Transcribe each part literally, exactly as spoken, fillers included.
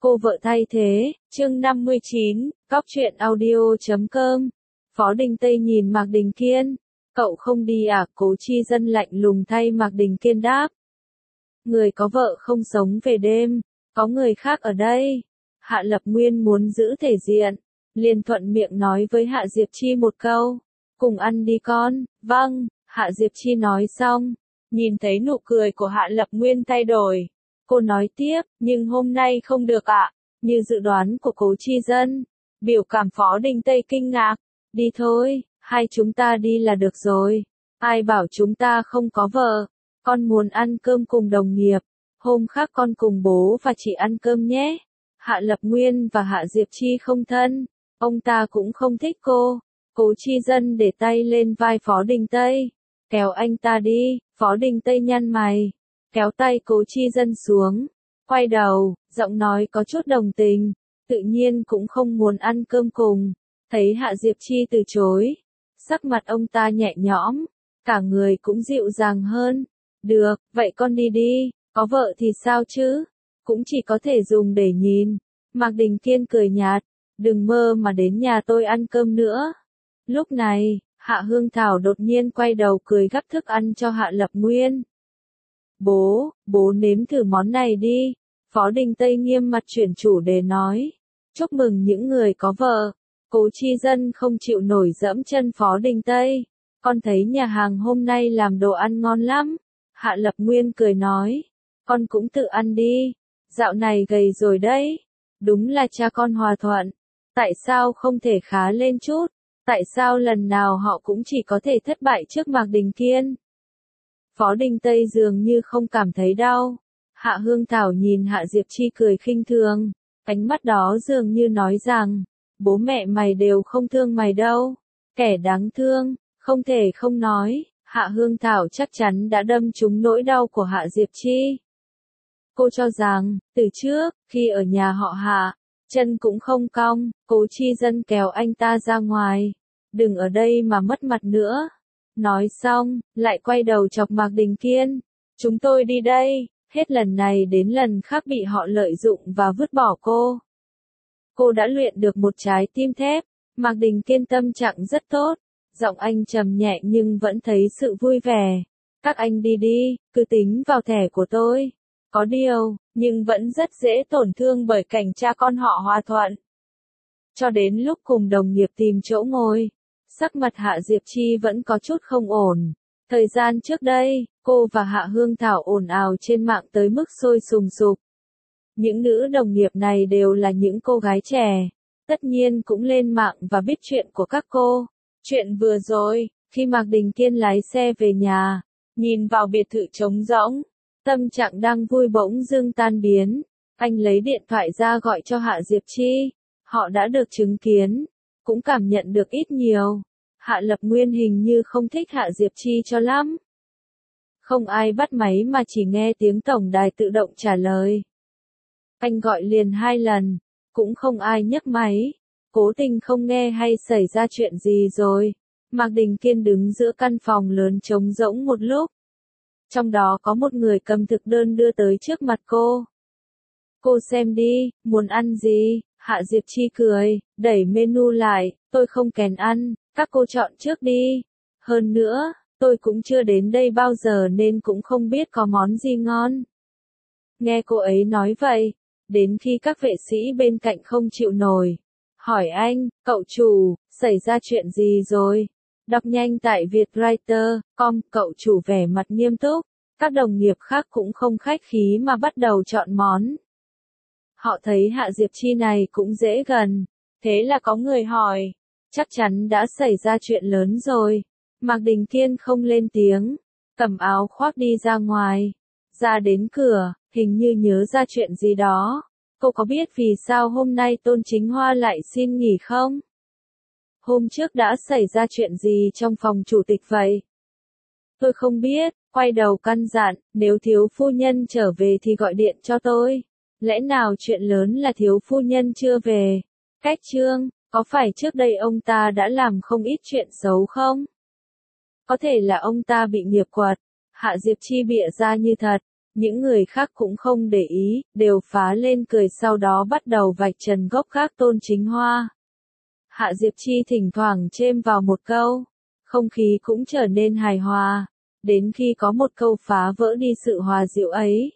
Cô vợ thay thế, chương năm mươi chín, Góc truyện audio chấm com. Phó Đình Tây nhìn Mạc Đình Kiên. Cậu không đi à? Cố Chi Dân lạnh lùng thay Mạc Đình Kiên đáp. Người có vợ không sống về đêm, có người khác ở đây. Hạ Lập Nguyên muốn giữ thể diện, liền thuận miệng nói với Hạ Diệp Chi một câu. Cùng ăn đi con. Vâng, Hạ Diệp Chi nói xong. Nhìn thấy nụ cười của Hạ Lập Nguyên thay đổi. Cô nói tiếp, nhưng hôm nay không được ạ. Như dự đoán của Cố Chi Dân. Biểu cảm Phó Đình Tây kinh ngạc. Đi thôi, hai chúng ta đi là được rồi. Ai bảo chúng ta không có vợ. Con muốn ăn cơm cùng đồng nghiệp. Hôm khác con cùng bố và chị ăn cơm nhé. Hạ Lập Nguyên và Hạ Diệp Chi không thân. Ông ta cũng không thích cô. Cố Chi Dân để tay lên vai Phó Đình Tây. Kéo anh ta đi. Phó Đình Tây nhăn mày. Kéo tay Cố Chi Dân xuống. Quay đầu, giọng nói có chút đồng tình. Tự nhiên cũng không muốn ăn cơm cùng. Thấy Hạ Diệp Chi từ chối. Sắc mặt ông ta nhẹ nhõm. Cả người cũng dịu dàng hơn. Được, vậy con đi đi. Có vợ thì sao chứ? Cũng chỉ có thể dùng để nhìn. Mạc Đình Kiên cười nhạt. Đừng mơ mà đến nhà tôi ăn cơm nữa. Lúc này, Hạ Hương Thảo đột nhiên quay đầu cười gắp thức ăn cho Hạ Lập Nguyên. Bố, bố nếm thử món này đi. Phó Đình Tây nghiêm mặt chuyển chủ đề nói. Chúc mừng những người có vợ. Cố Chi Dân không chịu nổi dẫm chân Phó Đình Tây. Con thấy nhà hàng hôm nay làm đồ ăn ngon lắm. Hạ Lập Nguyên cười nói. Con cũng tự ăn đi. Dạo này gầy rồi đấy. Đúng là cha con hòa thuận. Tại sao không thể khá lên chút? Tại sao lần nào họ cũng chỉ có thể thất bại trước Mạc Đình Kiên? Phó Đình Tây dường như không cảm thấy đau. Hạ Hương Thảo nhìn Hạ Diệp Chi cười khinh thường. Ánh mắt đó dường như nói rằng, bố mẹ mày đều không thương mày đâu. Kẻ đáng thương, không thể không nói, Hạ Hương Thảo chắc chắn đã đâm trúng nỗi đau của Hạ Diệp Chi. Cô cho rằng, từ trước, khi ở nhà họ Hạ, chân cũng không cong, Cố Chi Dân kéo anh ta ra ngoài. Đừng ở đây mà mất mặt nữa. Nói xong, lại quay đầu chọc Mạc Đình Kiên. Chúng tôi đi đây, hết lần này đến lần khác bị họ lợi dụng và vứt bỏ cô. Cô đã luyện được một trái tim thép. Mạc Đình Kiên tâm trạng rất tốt. Giọng anh trầm nhẹ nhưng vẫn thấy sự vui vẻ. Các anh đi đi, cứ tính vào thẻ của tôi. Có điều, nhưng vẫn rất dễ tổn thương bởi cảnh cha con họ hòa thuận. Cho đến lúc cùng đồng nghiệp tìm chỗ ngồi, sắc mặt Hạ Diệp Chi vẫn có chút không ổn. Thời gian trước đây, cô và Hạ Hương Thảo ồn ào trên mạng tới mức sôi sùng sục. Những nữ đồng nghiệp này đều là những cô gái trẻ. Tất nhiên cũng lên mạng và biết chuyện của các cô. Chuyện vừa rồi, khi Mạc Đình Kiên lái xe về nhà, nhìn vào biệt thự trống rỗng, tâm trạng đang vui bỗng dưng tan biến. Anh lấy điện thoại ra gọi cho Hạ Diệp Chi. Họ đã được chứng kiến, cũng cảm nhận được ít nhiều. Hạ Lập Nguyên hình như không thích Hạ Diệp Chi cho lắm. Không ai bắt máy mà chỉ nghe tiếng tổng đài tự động trả lời. Anh gọi liền hai lần, cũng không ai nhấc máy. Cố tình không nghe hay xảy ra chuyện gì rồi. Mạc Đình Kiên đứng giữa căn phòng lớn trống rỗng một lúc. Trong đó có một người cầm thực đơn đưa tới trước mặt cô. Cô xem đi, muốn ăn gì? Hạ Diệp Chi cười, đẩy menu lại, tôi không kén ăn, các cô chọn trước đi. Hơn nữa, tôi cũng chưa đến đây bao giờ nên cũng không biết có món gì ngon. Nghe cô ấy nói vậy, đến khi các vệ sĩ bên cạnh không chịu nổi. Hỏi anh, cậu chủ, xảy ra chuyện gì rồi? Đọc nhanh tại vietwriter chấm com, cậu chủ vẻ mặt nghiêm túc. Các đồng nghiệp khác cũng không khách khí mà bắt đầu chọn món. Họ thấy Hạ Diệp Chi này cũng dễ gần. Thế là có người hỏi. Chắc chắn đã xảy ra chuyện lớn rồi. Mạc Đình Kiên không lên tiếng. Cầm áo khoác đi ra ngoài. Ra đến cửa, hình như nhớ ra chuyện gì đó. Cô có biết vì sao hôm nay Tôn Chính Hoa lại xin nghỉ không? Hôm trước đã xảy ra chuyện gì trong phòng chủ tịch vậy? Tôi không biết, quay đầu căn dặn, nếu thiếu phu nhân trở về thì gọi điện cho tôi. Lẽ nào chuyện lớn là thiếu phu nhân chưa về? Cách Trương, có phải trước đây ông ta đã làm không ít chuyện xấu không? Có thể là ông ta bị nghiệp quật. Hạ Diệp Chi bịa ra như thật. Những người khác cũng không để ý, đều phá lên cười sau đó bắt đầu vạch trần gốc gác Tôn Chính Hoa. Hạ Diệp Chi thỉnh thoảng chêm vào một câu, không khí cũng trở nên hài hòa, đến khi có một câu phá vỡ đi sự hòa dịu ấy.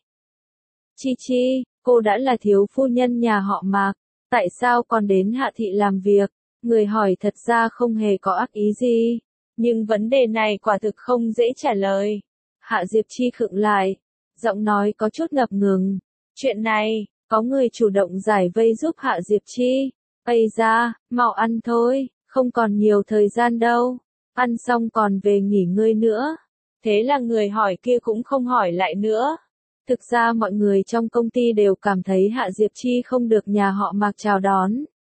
Chi Chi, cô đã là thiếu phu nhân nhà họ Mạc, tại sao còn đến Hạ thị làm việc? Người hỏi thật ra không hề có ác ý gì, nhưng vấn đề này quả thực không dễ trả lời. Hạ Diệp Chi khựng lại, giọng nói có chút ngập ngừng. Chuyện này, có người chủ động giải vây giúp Hạ Diệp Chi. Ây da, mau ăn thôi, không còn nhiều thời gian đâu. Ăn xong còn về nghỉ ngơi nữa. Thế là người hỏi kia cũng không hỏi lại nữa. Thực ra mọi người trong công ty đều cảm thấy Hạ Diệp Chi không được nhà họ Mạc chào đón.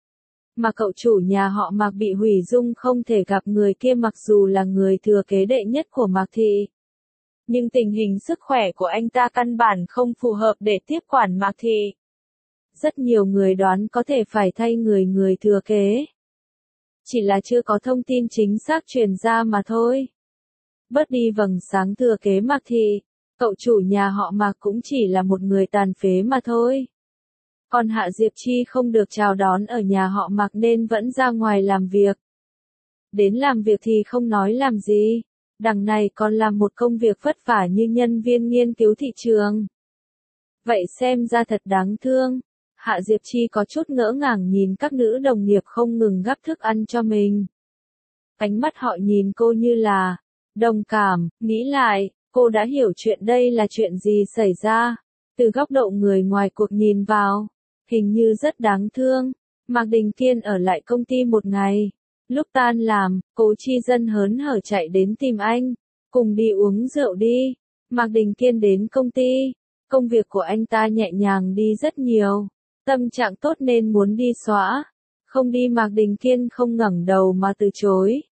Mà cậu chủ nhà họ Mạc bị hủy dung không thể gặp người kia mặc dù là người thừa kế đệ nhất của Mạc thị. Nhưng tình hình sức khỏe của anh ta căn bản không phù hợp để tiếp quản Mạc thị. Rất nhiều người đoán có thể phải thay người người thừa kế. Chỉ là chưa có thông tin chính xác truyền ra mà thôi. Bớt đi vầng sáng thừa kế Mạc thị, cậu chủ nhà họ Mạc cũng chỉ là một người tàn phế mà thôi. Còn Hạ Diệp Chi không được chào đón ở nhà họ Mạc nên vẫn ra ngoài làm việc. Đến làm việc thì không nói làm gì, đằng này còn làm một công việc vất vả như nhân viên nghiên cứu thị trường. Vậy xem ra thật đáng thương. Hạ Diệp Chi có chút ngỡ ngàng nhìn các nữ đồng nghiệp không ngừng gắp thức ăn cho mình. Ánh mắt họ nhìn cô như là đồng cảm, nghĩ lại, cô đã hiểu chuyện đây là chuyện gì xảy ra. Từ góc độ người ngoài cuộc nhìn vào, hình như rất đáng thương. Mạc Đình Kiên ở lại công ty một ngày. Lúc tan làm, Cố Chi Dân hớn hở chạy đến tìm anh. Cùng đi uống rượu đi. Mạc Đình Kiên đến công ty. Công việc của anh ta nhẹ nhàng đi rất nhiều. Tâm trạng tốt nên muốn đi xóa. Không đi Mạc Đình Kiên không ngẩng đầu mà từ chối.